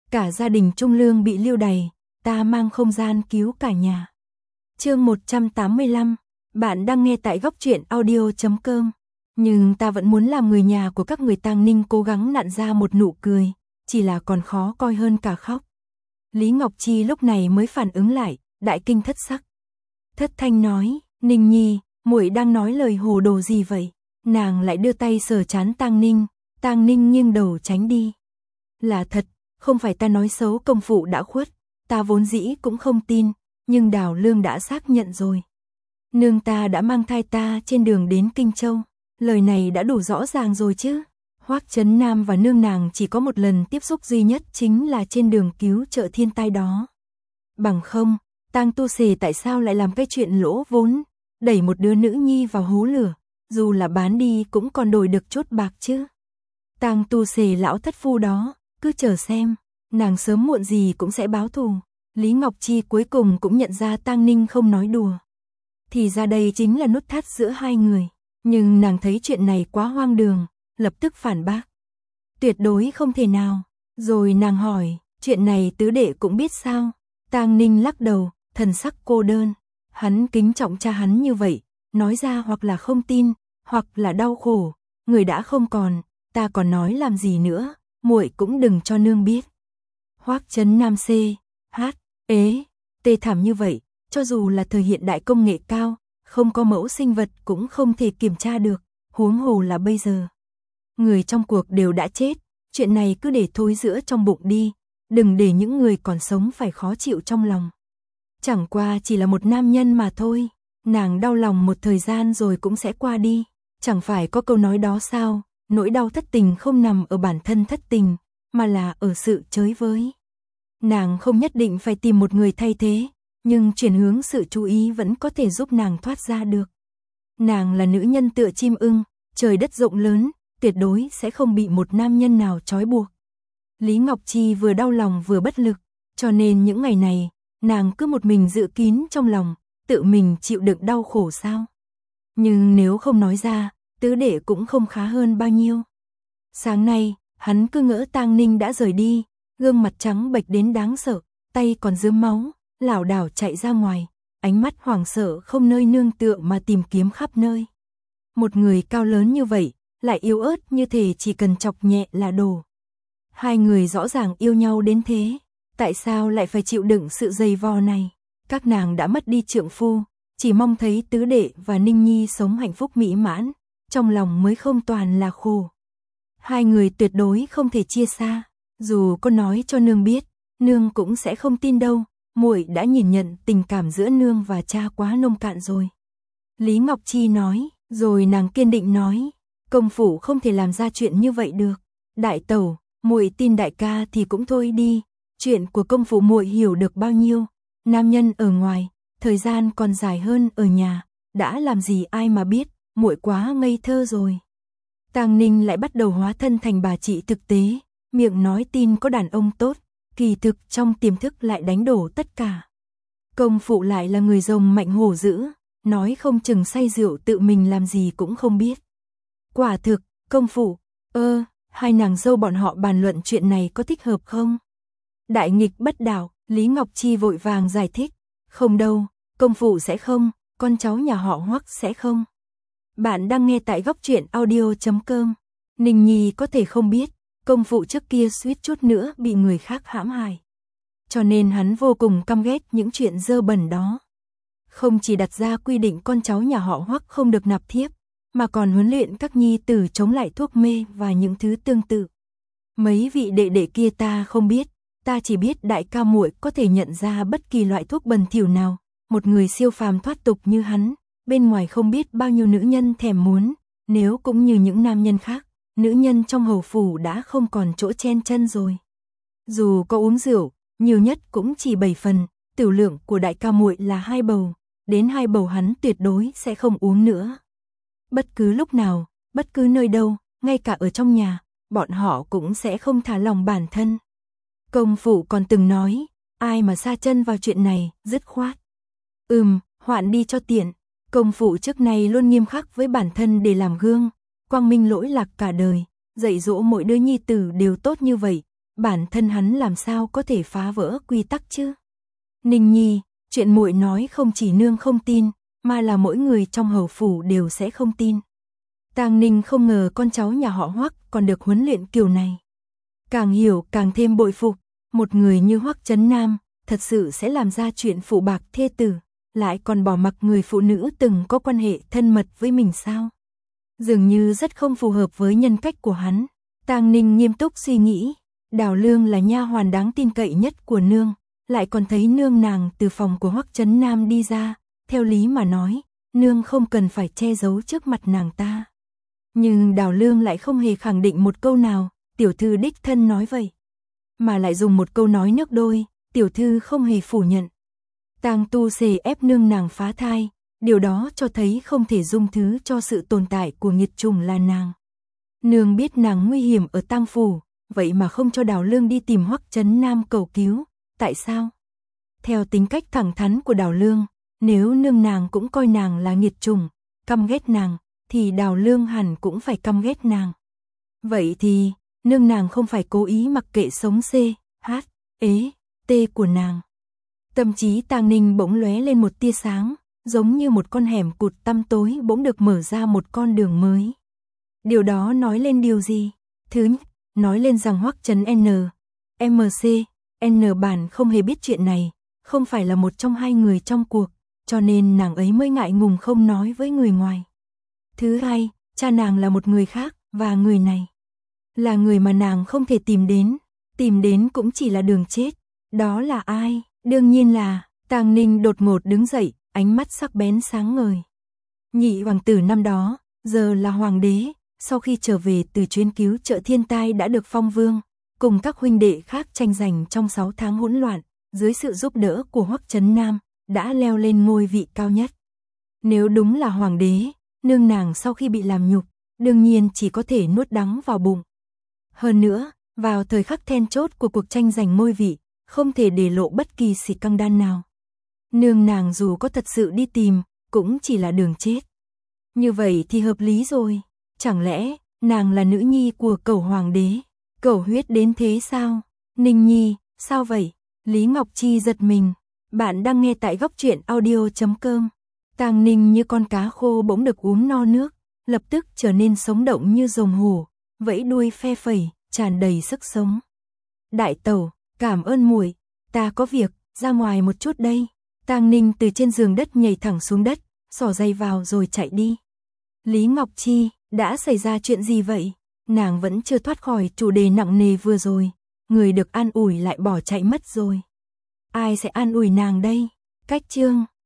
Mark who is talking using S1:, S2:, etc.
S1: cả gia đình Trung Lương bị lưu đày, ta mang không gian cứu cả nhà. Chương 185, bạn đang nghe tại góc truyện audio.com. Nhưng ta vẫn muốn làm người nhà của các người. Tang Ninh cố gắng nặn ra một nụ cười, chỉ là còn khó coi hơn cả khóc. Lý Ngọc Chi lúc này mới phản ứng lại, đại kinh thất sắc. Thất thanh nói, Ninh Nhi, muội đang nói lời hồ đồ gì vậy? Nàng lại đưa tay sờ trán Tang Ninh, Tang Ninh nghiêng đầu tránh đi. Là thật, không phải ta nói xấu công phụ đã khuất, ta vốn dĩ cũng không tin, nhưng Đào Lương đã xác nhận rồi. Nương ta đã mang thai ta trên đường đến Kinh Châu, lời này đã đủ rõ ràng rồi chứ. Hoắc Trấn Nam và nương nàng chỉ có một lần tiếp xúc duy nhất, chính là trên đường cứu trợ thiên tai đó. Bằng không, Tang Tu Xề tại sao lại làm cái chuyện lỗ vốn, đẩy một đứa nữ nhi vào hố lửa, dù là bán đi cũng còn đổi được chốt bạc chứ. Tang Tu Xề lão thất phu đó, cứ chờ xem, nàng sớm muộn gì cũng sẽ báo thù. Lý Ngọc Chi cuối cùng cũng nhận ra Tang Ninh không nói đùa. Thì ra đây chính là nút thắt giữa hai người, nhưng nàng thấy chuyện này quá hoang đường, lập tức phản bác. Tuyệt đối không thể nào. Rồi nàng hỏi, chuyện này tứ đệ cũng biết sao? Tang Ninh lắc đầu, thần sắc cô đơn. Hắn kính trọng cha hắn như vậy, nói ra hoặc là không tin, hoặc là đau khổ, người đã không còn, ta còn nói làm gì nữa, muội cũng đừng cho nương biết. Hoắc Trấn Nam tê thảm như vậy, cho dù là thời hiện đại công nghệ cao, không có mẫu sinh vật cũng không thể kiểm tra được, huống hồ là bây giờ. Người trong cuộc đều đã chết, chuyện này cứ để thối rữa trong bụng đi, đừng để những người còn sống phải khó chịu trong lòng. Chẳng qua chỉ là một nam nhân mà thôi, nàng đau lòng một thời gian rồi cũng sẽ qua đi. Chẳng phải có câu nói đó sao, nỗi đau thất tình không nằm ở bản thân thất tình, mà là ở sự chới với. Nàng không nhất định phải tìm một người thay thế, nhưng chuyển hướng sự chú ý vẫn có thể giúp nàng thoát ra được. Nàng là nữ nhân tựa chim ưng, trời đất rộng lớn, tuyệt đối sẽ không bị một nam nhân nào trói buộc. Lý Ngọc Chi vừa đau lòng vừa bất lực, cho nên những ngày này, nàng cứ một mình giữ kín trong lòng, tự mình chịu đựng đau khổ sao. Nhưng nếu không nói ra, tứ đệ cũng không khá hơn bao nhiêu. Sáng nay, hắn cứ ngỡ Tang Ninh đã rời đi, gương mặt trắng bệch đến đáng sợ, tay còn rớm máu, lảo đảo chạy ra ngoài, ánh mắt hoảng sợ không nơi nương tựa mà tìm kiếm khắp nơi. Một người cao lớn như vậy, lại yếu ớt như thể chỉ cần chọc nhẹ là đổ. Hai người rõ ràng yêu nhau đến thế, tại sao lại phải chịu đựng sự dày vò này? Các nàng đã mất đi trượng phu, chỉ mong thấy tứ đệ và Ninh Nhi sống hạnh phúc mỹ mãn, trong lòng mới không toàn là khổ. Hai người tuyệt đối không thể chia xa, dù có nói cho nương biết, nương cũng sẽ không tin đâu, muội đã nhìn nhận tình cảm giữa nương và cha quá nông cạn rồi. Lý Ngọc Chi nói, rồi nàng kiên định nói, công phủ không thể làm ra chuyện như vậy được. Đại tẩu, muội tin đại ca thì cũng thôi đi, chuyện của công phủ muội hiểu được bao nhiêu, nam nhân ở ngoài, thời gian còn dài hơn ở nhà, đã làm gì ai mà biết, muội quá ngây thơ rồi. Tang Ninh lại bắt đầu hóa thân thành bà chị thực tế, miệng nói tin có đàn ông tốt, kỳ thực trong tiềm thức lại đánh đổ tất cả. Công phụ lại là người rồng mạnh hổ dữ, nói không chừng say rượu tự mình làm gì cũng không biết. Quả thực, công phụ, hai nàng dâu bọn họ bàn luận chuyện này có thích hợp không? Đại nghịch bất đạo, Lý Ngọc Chi vội vàng giải thích, không đâu, công phụ sẽ không, con cháu nhà họ Hoắc sẽ không. Bạn đang nghe tại góc truyện audio.com. Ninh Nhi có thể không biết, công phụ trước kia suýt chút nữa bị người khác hãm hại. Cho nên hắn vô cùng căm ghét những chuyện dơ bẩn đó. Không chỉ đặt ra quy định con cháu nhà họ Hoắc không được nạp thiếp, mà còn huấn luyện các nhi tử chống lại thuốc mê và những thứ tương tự. Mấy vị đệ đệ kia ta không biết, ta chỉ biết đại ca muội có thể nhận ra bất kỳ loại thuốc bẩn thỉu nào, một người siêu phàm thoát tục như hắn, bên ngoài không biết bao nhiêu nữ nhân thèm muốn, nếu cũng như những nam nhân khác, nữ nhân trong hầu phủ đã không còn chỗ chen chân rồi. Dù có uống rượu, nhiều nhất cũng chỉ 7 phần, tiểu lượng của đại ca muội là 2 bầu, đến 2 bầu hắn tuyệt đối sẽ không uống nữa. Bất cứ lúc nào, bất cứ nơi đâu, ngay cả ở trong nhà, bọn họ cũng sẽ không thả lòng bản thân. Công phụ còn từng nói, ai mà sa chân vào chuyện này, dứt khoát. Hoạn đi cho tiện. Công phụ trước nay luôn nghiêm khắc với bản thân để làm gương, quang minh lỗi lạc cả đời, dạy dỗ mỗi đứa nhi tử đều tốt như vậy, bản thân hắn làm sao có thể phá vỡ quy tắc chứ? Ninh Nhi, chuyện muội nói không chỉ nương không tin, mà là mỗi người trong hầu phủ đều sẽ không tin. Tang Ninh không ngờ con cháu nhà họ Hoắc còn được huấn luyện kiểu này. Càng hiểu càng thêm bội phục, một người như Hoắc Trấn Nam, thật sự sẽ làm ra chuyện phụ bạc thê tử, lại còn bỏ mặc người phụ nữ từng có quan hệ thân mật với mình sao? Dường như rất không phù hợp với nhân cách của hắn. Tang Ninh nghiêm túc suy nghĩ, Đào Lương là nha hoàn đáng tin cậy nhất của nương, lại còn thấy nương nàng từ phòng của Hoắc Trấn Nam đi ra, theo lý mà nói, nương không cần phải che giấu trước mặt nàng ta. Nhưng Đào Lương lại không hề khẳng định một câu nào, tiểu thư đích thân nói vậy. Mà lại dùng một câu nói nước đôi, tiểu thư không hề phủ nhận. Tang Tu xề ép nương nàng phá thai, điều đó cho thấy không thể dung thứ cho sự tồn tại của nghiệt chủng là nàng. Nương biết nàng nguy hiểm ở Tang phủ, vậy mà không cho Đào Lương đi tìm Hoắc Trấn Nam cầu cứu, tại sao? Theo tính cách thẳng thắn của Đào Lương, nếu nương nàng cũng coi nàng là nghiệt chủng, căm ghét nàng, thì Đào Lương hẳn cũng phải căm ghét nàng. Vậy thì, nương nàng không phải cố ý mặc kệ sống C, H, ế, T của nàng. Tâm trí Tang Ninh bỗng lóe lên một tia sáng, giống như một con hẻm cụt tăm tối bỗng được mở ra một con đường mới. Điều đó nói lên điều gì? Thứ nhất, nói lên rằng Hoắc Trấn MC, N bản không hề biết chuyện này, không phải là một trong hai người trong cuộc, cho nên nàng ấy mới ngại ngùng không nói với người ngoài. Thứ hai, cha nàng là một người khác, và người này là người mà nàng không thể tìm đến cũng chỉ là đường chết. Đó là ai? Đương nhiên là, Tang Ninh đột ngột đứng dậy, ánh mắt sắc bén sáng ngời. Nhị hoàng tử năm đó, giờ là hoàng đế, sau khi trở về từ chuyến cứu trợ thiên tai đã được phong vương, cùng các huynh đệ khác tranh giành trong 6 tháng hỗn loạn, dưới sự giúp đỡ của Hoắc Trấn Nam, đã leo lên ngôi vị cao nhất. Nếu đúng là hoàng đế, nương nàng sau khi bị làm nhục, đương nhiên chỉ có thể nuốt đắng vào bụng. Hơn nữa, vào thời khắc then chốt của cuộc tranh giành ngôi vị, không thể để lộ bất kỳ xì căng đan nào. Nương nàng dù có thật sự đi tìm, cũng chỉ là đường chết. Như vậy thì hợp lý rồi. Chẳng lẽ, nàng là nữ nhi của Cẩu hoàng đế? Cẩu huyết đến thế sao? Ninh Nhi, sao vậy? Lý Ngọc Chi giật mình. Bạn đang nghe tại góc truyện audio.com. Tang Ninh như con cá khô bỗng được uống no nước, lập tức trở nên sống động như rồng hổ, vẫy đuôi phe phẩy, tràn đầy sức sống. Đại tẩu, cảm ơn muội, ta có việc, ra ngoài một chút đây. Tang Ninh từ trên giường đất nhảy thẳng xuống đất, xỏ giày vào rồi chạy đi. Lý Ngọc Chi, đã xảy ra chuyện gì vậy? Nàng vẫn chưa thoát khỏi chủ đề nặng nề vừa rồi, người được an ủi lại bỏ chạy mất rồi. Ai sẽ an ủi nàng đây? Cách chương